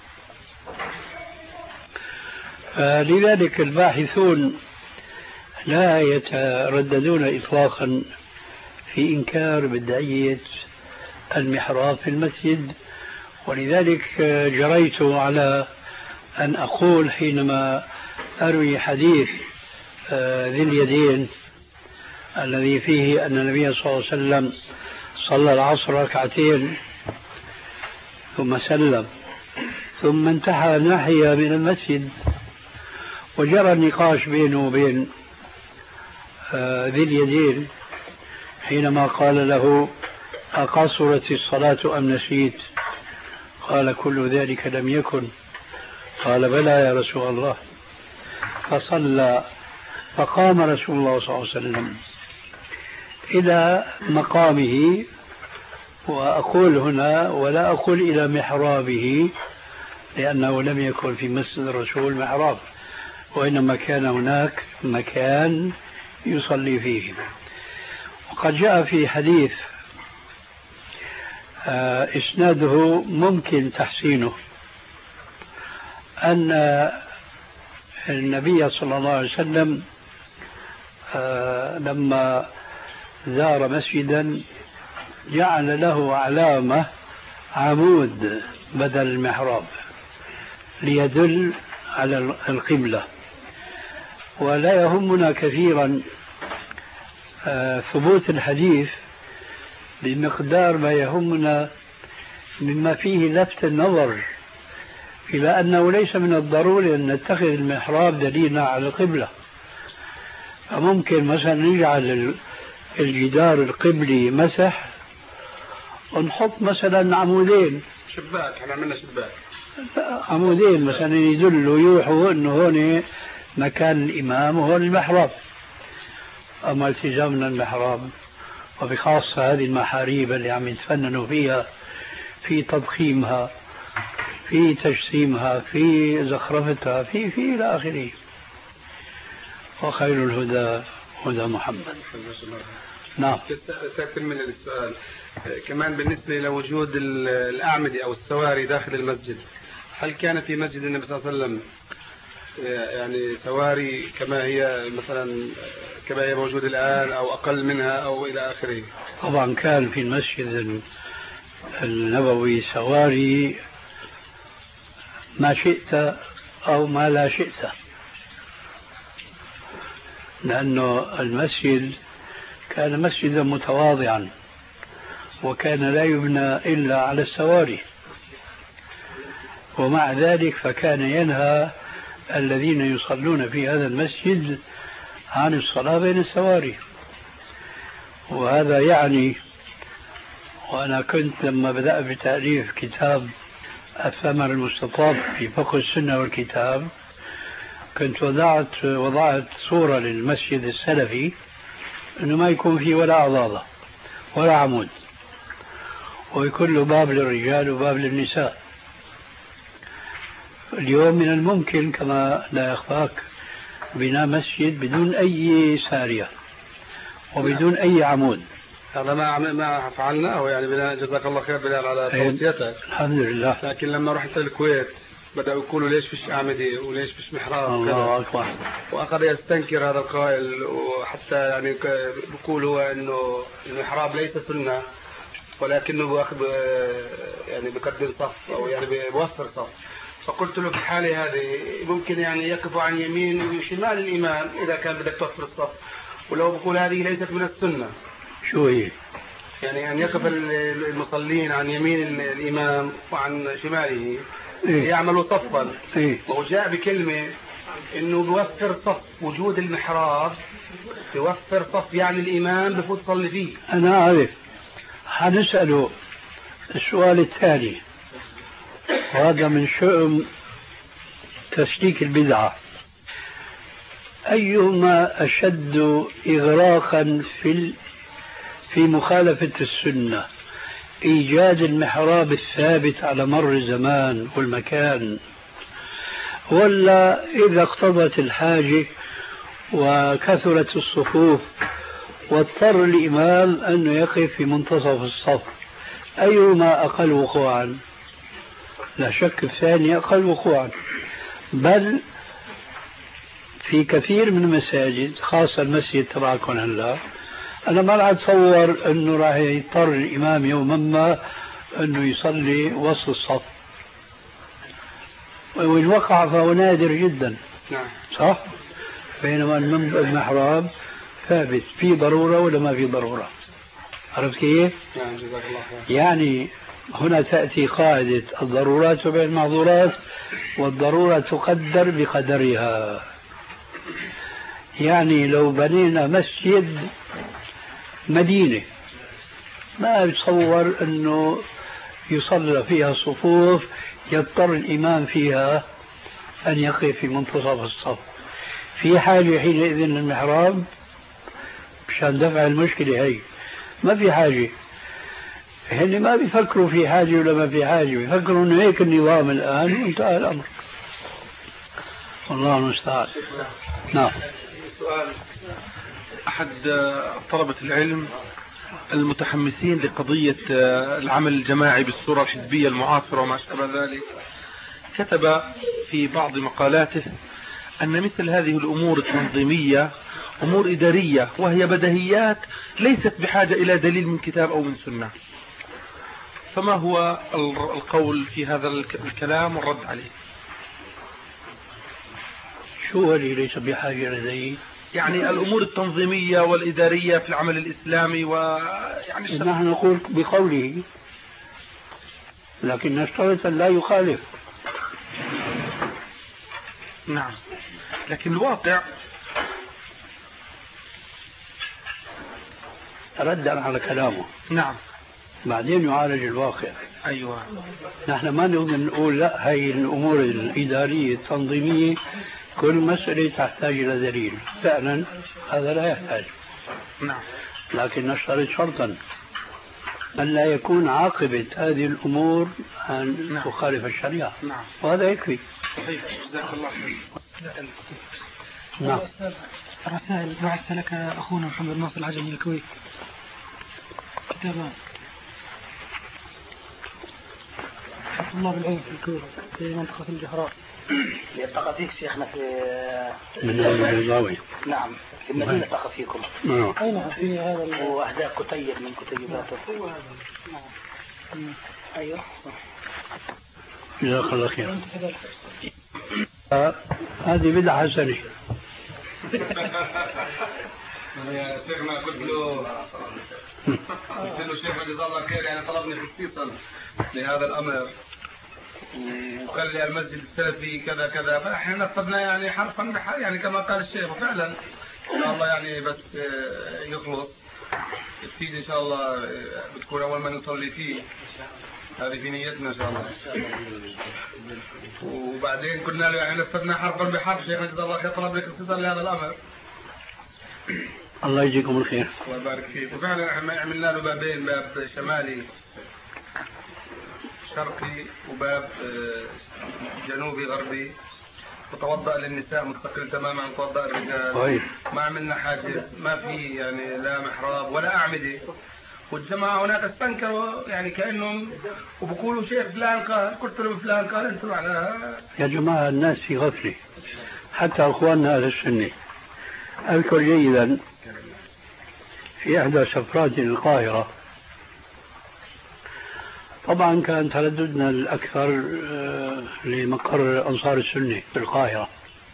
فلذلك الباحثون لا يترددون إطلاقا في إنكار بدعية المحراب في المسجد. ولذلك جريت على أن أقول حينما أروي حديث ذي اليدين الذي فيه أن النبي صلى الله عليه وسلم صلى العصر ركعتين ثم سلم ثم انتهى ناحية من المسجد، وجرى النقاش بينه وبين ذي اليدين حينما قال له أقصرت الصلاة أم نسيت؟ قال كل ذلك لم يكن. قال بلى يا رسول الله. فصلى، فقام رسول الله صلى الله عليه وسلم إلى مقامه، وأقول هنا ولا أقول إلى محرابه لأنه لم يكن في مسجد الرسول محراب، وإنما كان هناك مكان يصلي فيه. وقد جاء في حديث إسناده ممكن تحسينه أن النبي صلى الله عليه وسلم لما زار مسجدا جعل له علامة عمود بدل المحراب ليدل على القبلة. ولا يهمنا كثيرا ثبوت الحديث بمقدار ما يهمنا مما فيه لفت النظر إلى أنه ليس من الضروري أن نتخذ المحراب دليلا على القبلة. فممكن مثلا نجعل الجدار القبلي مسح ونحط مثلا عمودين شباك، احنا عملنا شباك عمودين مثلا يدلوا يوحوا انه هون مكان الامام وهون المحراب. اما التزامنا المحراب وبخاصة هذه المحاريب اللي عم يتفننوا فيها في تضخيمها في تجسيمها، في زخرفتها، في في إلى آخره. وخير الهدى هدى محمد. نعم. تكمل السؤال كمان بالنسبة لوجود الأعمدة أو السواري داخل المسجد، هل كان في مسجد النبي صلى الله عليه وسلم يعني سواري كما هي مثلا كما هي موجودة الآن أو أقل منها أو إلى آخره؟ طبعا كان في المسجد النبوي سواري ما شئت أو ما لا شئت، لأنه المسجد كان مسجدا متواضعا وكان لا يبنى إلا على السواري، ومع ذلك فكان ينهى الذين يصلون في هذا المسجد عن الصلاة بين السواري. وهذا يعني، وأنا كنت لما بدأت بتأليف كتاب الثمر المستطاب في فقه السنة والكتاب كنت وضعت وضعت صورة للمسجد السلفي أنه ما يكون فيه ولا عضاضة ولا عمود، ويكون له باب للرجال وباب للنساء. اليوم من الممكن كما لا يخفاك بناء مسجد بدون أي سارية وبدون أي عمود. هذا ما ما فعلناه يعني بناء، جزاك الله خير بناء على توصيتك. الحمد لله. لكن لما رحت الكويت بدأوا يقولوا ليش فيش أعمدة وليش فيش محراب. الله أكبر. وأخذ يستنكر هذا القائل، وحتى يعني بيقول هو إنه المحراب ليس سنة ولكنه بأخذ يعني بقدم صف أو يعني بوفر صف. فقلت له في حالة هذه ممكن يعني يقف عن يمين وشمال الإمام إذا كان بدك توفر الصف، ولو بقول هذه ليست من السنة. شو هي؟ يعني أن يقف المصلين عن يمين الإمام وعن شماله إيه؟ يعملوا صفا. إيه؟ وجاء بكلمة إنه بوفر صف، وجود المحراب بوفر صف يعني الإمام بفوت صلي فيه. أنا أعرف. حنسأله السؤال الثاني، وهذا من شؤم تسليك البدعة: أيهما أشد إغراقا في في مخالفة السنة، إيجاد المحراب الثابت على مر الزمان والمكان، ولا إذا اقتضت الحاجة وكثرت الصفوف واضطر الإمام أن يقف في منتصف الصف؟ أيهما أقل وقوعا؟ لا شك الثاني أقل وقوعا، بل في كثير من المساجد خاصة المسجد تبعكم هلا أنا ما راح أتصور أنه راح يضطر الإمام يوما ما أنه يصلي وسط الصف، وإن وقع فهو نادر جدا. نعم صح؟ بينما المحراب ثابت، في ضرورة ولا ما في ضرورة؟ عرفت كيف؟ نعم جزاك الله خير. يعني هنا تأتي قاعدة الضرورات وبين المحظورات، والضرورة تقدر بقدرها. يعني لو بنينا مسجد مدينة ما يتصور أنه يصلى فيها صفوف يضطر الإمام فيها أن يقف في منتصف الصف، في حاجة حينئذ للمحراب مشان دفع المشكلة هي؟ ما في حاجة. هن ما بيفكروا في حاجة ولا ما في حاجة، بيفكروا أنه هيك النظام الآن وانتهى الأمر. الله المستعان. نعم. سؤال: أحد طلبة العلم المتحمسين لقضية العمل الجماعي بالصورة الحزبية المعاصرة وما شابه ذلك كتب في بعض مقالاته أن مثل هذه الأمور التنظيمية أمور إدارية وهي بدهيات ليست بحاجة إلى دليل من كتاب أو من سنة، فما هو القول في هذا الكلام والرد عليه؟ شو هو اللي ليس بحاجة لديه؟ يعني الأمور التنظيمية والإدارية في العمل الإسلامي، ويعني نحن نقول بقوله لكن نشترط أن لا يخالف. نعم، لكن الواقع ردا على كلامه. نعم، بعدين يعالج الواقع. أيوة. نحن ما نقدر نقول لا هي الأمور الإدارية التنظيمية كل مسألة تحتاج إلى دليل، فعلا هذا لا يحتاج. نعم، لكن نشترط شرطا ألا يكون عاقبة هذه الأمور أن نعم. تخالف الشريعة. نعم. وهذا يكفي. صحيح. جزاك الله خير. نعم. رسائل بعث لك أخونا محمد ناصر العجمي الكويت كتابان طلاب العلم في الكويت في منطقة الجهراء. يلتقى فيك شيخنا في من البيضاوي. نعم في المدينة التقى فيكم. نعم. أين في هذا وأهداء كتيب من كتيباته. نعم. أيوه. جزاك الله خير. هذه بدعة حسنة. يا شيخنا قلت له قلت له شيخنا جزاه الله خير يعني طلبني خصيصا لهذا الامر وخلي المسجد السلفي كذا كذا فاحنا نفذنا يعني حرفا بحال يعني كما قال الشيخ وفعلا ان شاء الله يعني بس يخلص السيد ان شاء الله بتكون اول ما نصلي فيه هذه في نيتنا ان شاء الله. وبعدين قلنا له يعني نفذنا حرفا بحرف شيخنا جزاه الله خير طلب لك خصيصا لهذا الامر. الله يجزيكم الخير. الله يبارك فيك. وفعلا احنا عملنا له بابين باب شمالي شرقي وباب جنوبي غربي وتوضأ للنساء مستقل تماما عن توضأ الرجال. ما عملنا حاجز ما في يعني لا محراب ولا أعمدة. والجماعة هناك استنكروا يعني كأنهم وبقولوا شيخ فلان قال قلت لهم فلان قال انتم على يا جماعة الناس في غفلة حتى أخواننا أهل السنة. أذكر جيدا في إحدى سفرات القاهرة طبعا كان ترددنا الأكثر لمقر أنصار السنة في القاهرة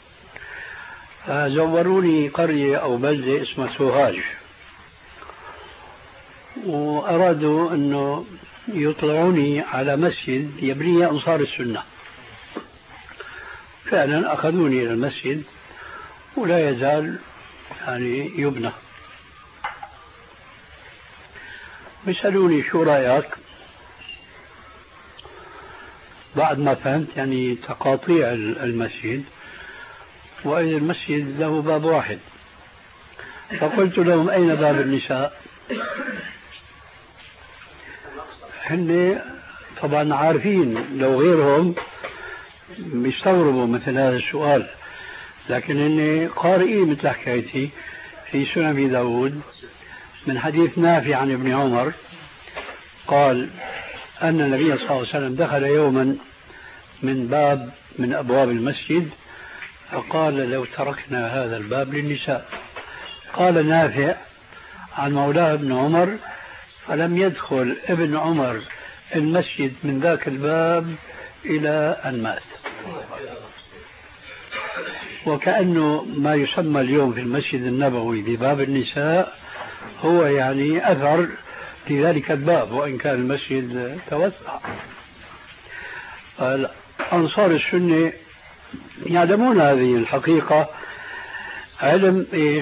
فزوروني قرية أو بلدة اسمها سوهاج وأرادوا أنه يطلعوني على مسجد يبنيه أنصار السنة. فعلا أخذوني إلى المسجد ولا يزال يعني يبنى. بيسألوني شو رأيك بعد ما فهمت يعني تقاطيع المسجد وإذا المسجد له باب واحد فقلت لهم أين باب النساء؟ هن طبعا عارفين لو غيرهم بيستغربوا مثل هذا السؤال لكن هن قارئين مثل حكايتي في سنن أبي داود من حديث نافع عن ابن عمر قال أن النبي صلى الله عليه وسلم دخل يوما من باب من أبواب المسجد فقال لو تركنا هذا الباب للنساء. قال نافع عن مولاه ابن عمر فلم يدخل ابن عمر المسجد من ذاك الباب إلى أن مات. وكأنه ما يسمى اليوم في المسجد النبوي بباب النساء هو يعني أثر لذلك الباب وإن كان المسجد توسع. أنصار السنة يعلمون هذه الحقيقة علم إيش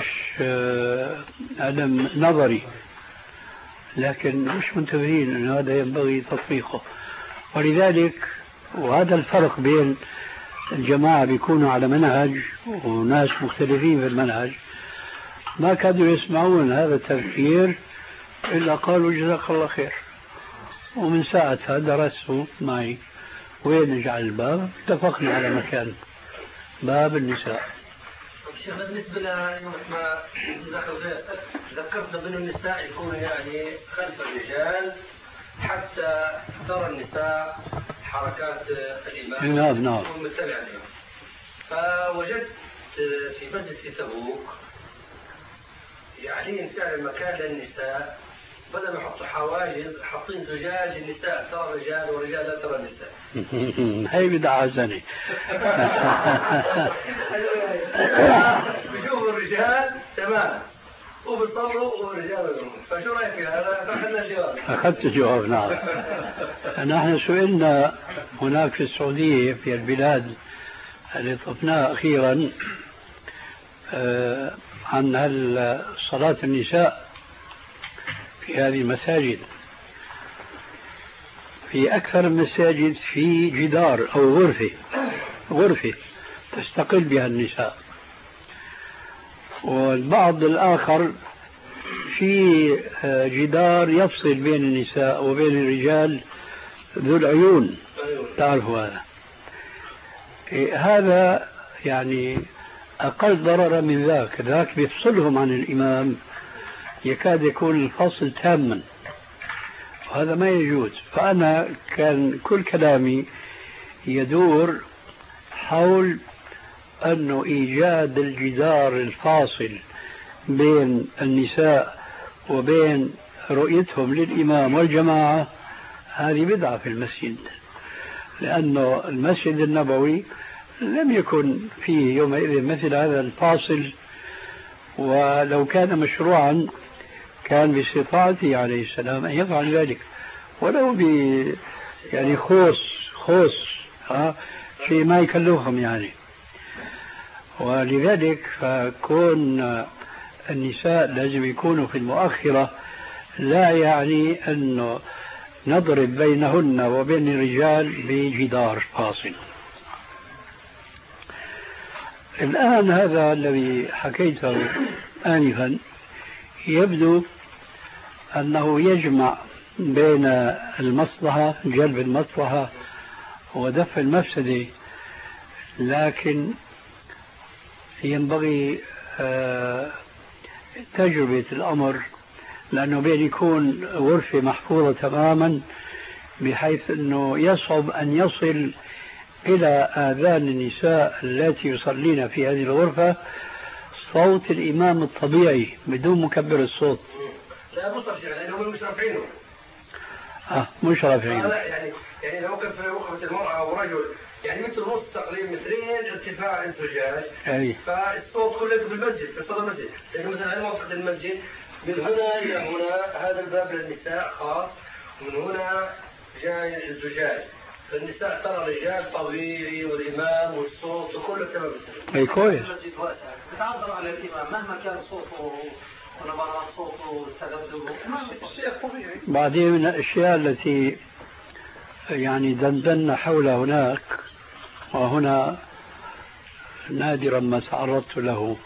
علم نظري لكن مش منتبهين أن هذا ينبغي تطبيقه. ولذلك وهذا الفرق بين الجماعة بيكونوا على منهج وناس مختلفين في المنهج ما كانوا يسمعون هذا التفكير إلا قالوا جزاك الله خير. ومن ساعتها درسوا معي وين نجعل الباب اتفقنا على مكان باب النساء. شيخ بالنسبة ليوم ما دخل غير ذكرت بأن النساء يكون يعني خلف الرجال حتى ترى النساء حركات الإمام نعم نعم ومتبع عليهم. فوجدت في مسجد في تبوك يعني فعلا مكان للنساء بدل ما يحطوا حواجز حاطين زجاج النساء ترى الرجال والرجال لا ترى النساء. هي بدعة حسنة. بيشوفوا الرجال تمام وبيصلوا والرجال يروحون. فشو رايك في هذا؟ فاخذنا الجواب. اخذت الجواب نعم. نحن سئلنا هناك في السعودية في البلاد اللي طفناها أخيرا عن هل صلاة النساء في هذه المساجد. في أكثر المساجد في جدار أو غرفة غرفة تستقل بها النساء. والبعض الآخر في جدار يفصل بين النساء وبين الرجال ذو العيون، تعرفوا هذا. هذا يعني أقل ضررا من ذاك، ذاك بيفصلهم عن الإمام يكاد يكون الفصل تاما، وهذا ما يجوز. فأنا كان كل كلامي يدور حول أنه إيجاد الجدار الفاصل بين النساء وبين رؤيتهم للإمام والجماعة هذه بدعة في المسجد، لأنه المسجد النبوي لم يكن فيه يومئذ مثل هذا الفاصل، ولو كان مشروعا كان باستطاعته عليه السلام أن يفعل ذلك ولو ب يعني خوص خوص ها شيء ما يكلفهم يعني. ولذلك فكون النساء لازم يكونوا في المؤخرة لا يعني أنه نضرب بينهن وبين الرجال بجدار فاصل. الآن هذا الذي حكيته آنفا يبدو أنه يجمع بين المصلحة جلب المصلحة ودفع المفسدة، لكن ينبغي تجربة الأمر، لأنه بين يكون غرفة محفوظة تماما بحيث أنه يصعب أن يصل إلى آذان النساء التي يصلين في هذه الغرفة صوت الإمام الطبيعي بدون مكبر الصوت. لا مو صار شيء لأنهم مش رافعينه. آه مش رافعينه. لا يعني يعني لو كان في وقفة المرأة ورجل يعني مثل نص تقريبا مترين ارتفاع انسجاج. أي. فالصوت كله في المسجد في صدر المسجد، يعني مثلا على موقع المسجد من هنا إلى هنا هذا الباب للنساء خاص، ومن هنا جاي الزجاج، فالنساء ترى الرجال طويل والإمام والصوت وكله تمام. أي كويس. المسجد واسع، بتعذر على الإمام مهما كان صوته ونبرات صوته والتذبذب، الشيء طبيعي. بعدين من الأشياء التي يعني دندنا حول هناك وهنا نادرا ما تعرضت له،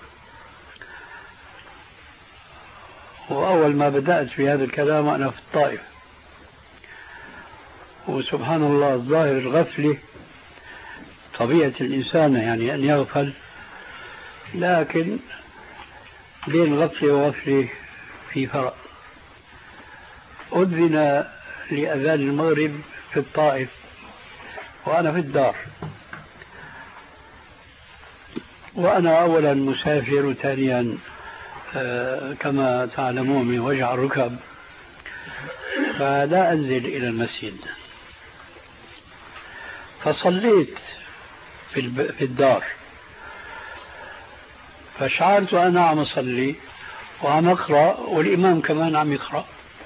وأول ما بدأت في هذا الكلام أنا في الطائف، وسبحان الله الظاهر الغفلة طبيعة الإنسان يعني أن يغفل، لكن بين غفلة وغفلة في فرق. أذن لأذان المغرب في الطائف وأنا في الدار، وأنا أولا مسافر وثانيا آه كما تعلمون من وجع الركب، فلا أنزل إلى المسجد، فصليت في, في الدار، فشعرت أنا عم أصلي وعم أقرأ والإمام كمان عم يقرأ،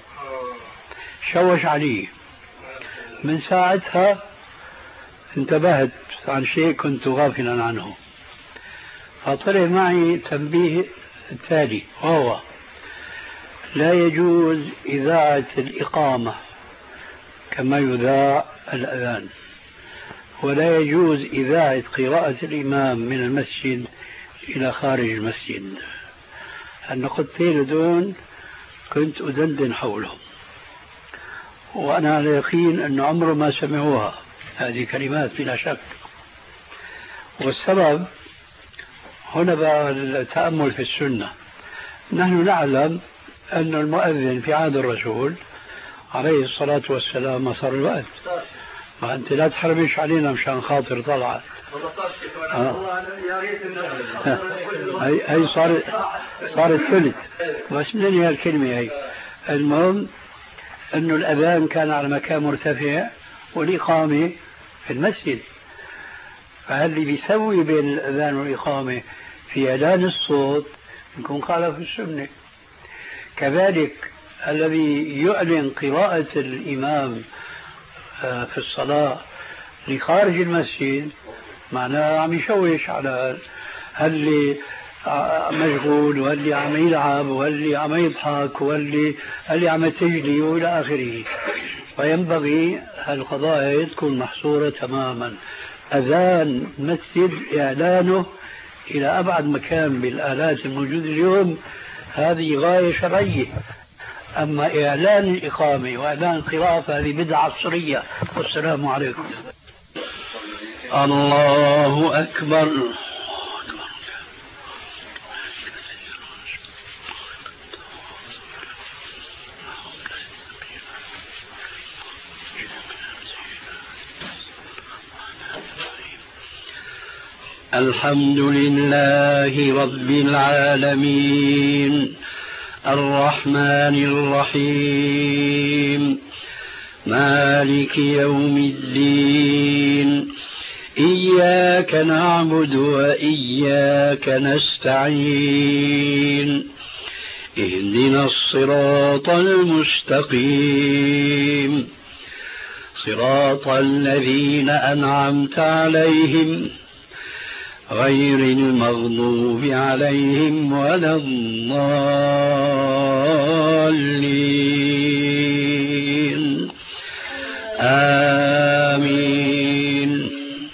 شوش علي. من ساعتها انتبهت عن شيء كنت غافلا عنه، فطلع معي تنبيه التالي، وهو لا يجوز إذاعة الإقامة كما يذاع الأذان، ولا يجوز إذاعة قراءة الإمام من المسجد إلى خارج المسجد. النقطتين دون كنت أدندن حولهم، وأنا على يقين أن عمره ما سمعوها هذه كلمات بلا شك. والسبب هنا بقى التأمل في السنة. نحن نعلم أن المؤذن في عهد الرسول عليه الصلاة والسلام ما صار الوقت، ما أنت لا تحرمش علينا مشان خاطر طلعت. هي هي صارت صارت ثلث، بس من هي الكلمة هي. المهم أنه الأذان كان على مكان مرتفع والإقامة في المسجد، فهل اللي بيسوي بين الأذان والإقامة في إعلان الصوت يكون خالف السنة. كذلك الذي يعلن قراءة الإمام في الصلاة لخارج المسجد معناه عم يشوش على هاللي مشغول واللي عم يلعب واللي عم يضحك واللي اللي عم تجلي والى اخره. فينبغي هالقضايا تكون محصورة تماما. اذان مسجد اعلانه الى ابعد مكان بالالات الموجودة اليوم هذه غاية شرعية. أما إعلان الإقامة وإعلان القراءة فهذه بدعة عصرية. والسلام عليكم. الله أكبر. الحمد لله رب العالمين الرحمن الرحيم مالك يوم الدين إياك نعبد وإياك نستعين اهدنا الصراط المستقيم صراط الذين أنعمت عليهم غير المغضوب عليهم ولا الضالين آمين.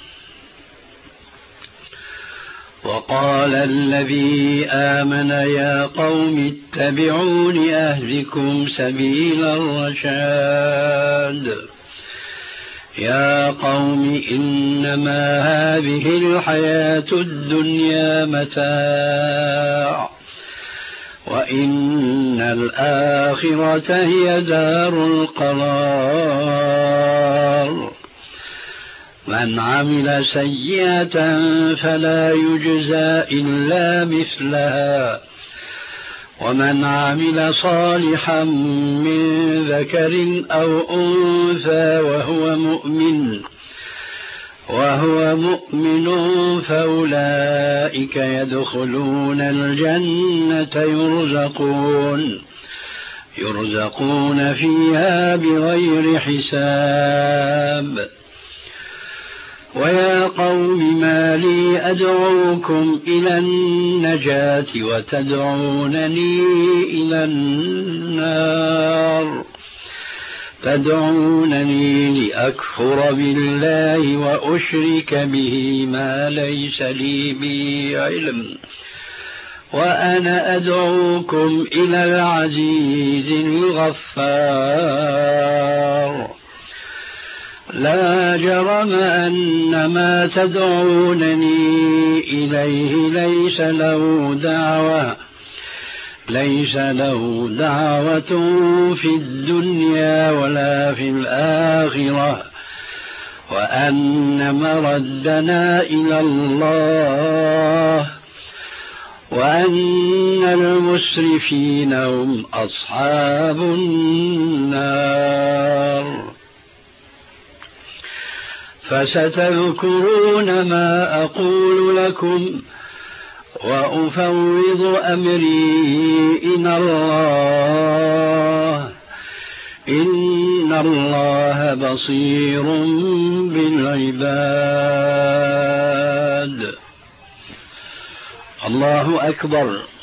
وقال الذي آمن يا قوم اتبعون أهدكم سبيل الرشاد. يا قوم إنما هذه الحياة الدنيا متاع وإن الآخرة هي دار القرار. من عمل سيئة فلا يجزى إلا مثلها ومن عمل صالحا من ذكر أو أنثى وهو مؤمن وهو مؤمن فأولئك يدخلون الجنة يرزقون يرزقون فيها بغير حساب. ويا قوم ما لي أدعوكم إلى النجاة وتدعونني إلى النار تدعونني لأكفر بالله وأشرك به ما ليس لي به علم وأنا أدعوكم إلى العزيز الغفار. لا جرم أن ما تدعونني إليه ليس له دعوة ليس له دعوة في الدنيا ولا في الآخرة وأن مردنا إلى الله وأن المسرفين هم أصحاب النار. فستذكرون ما أقول لكم وأفوض أمري إلى الله إن الله بصير بالعباد. الله أكبر.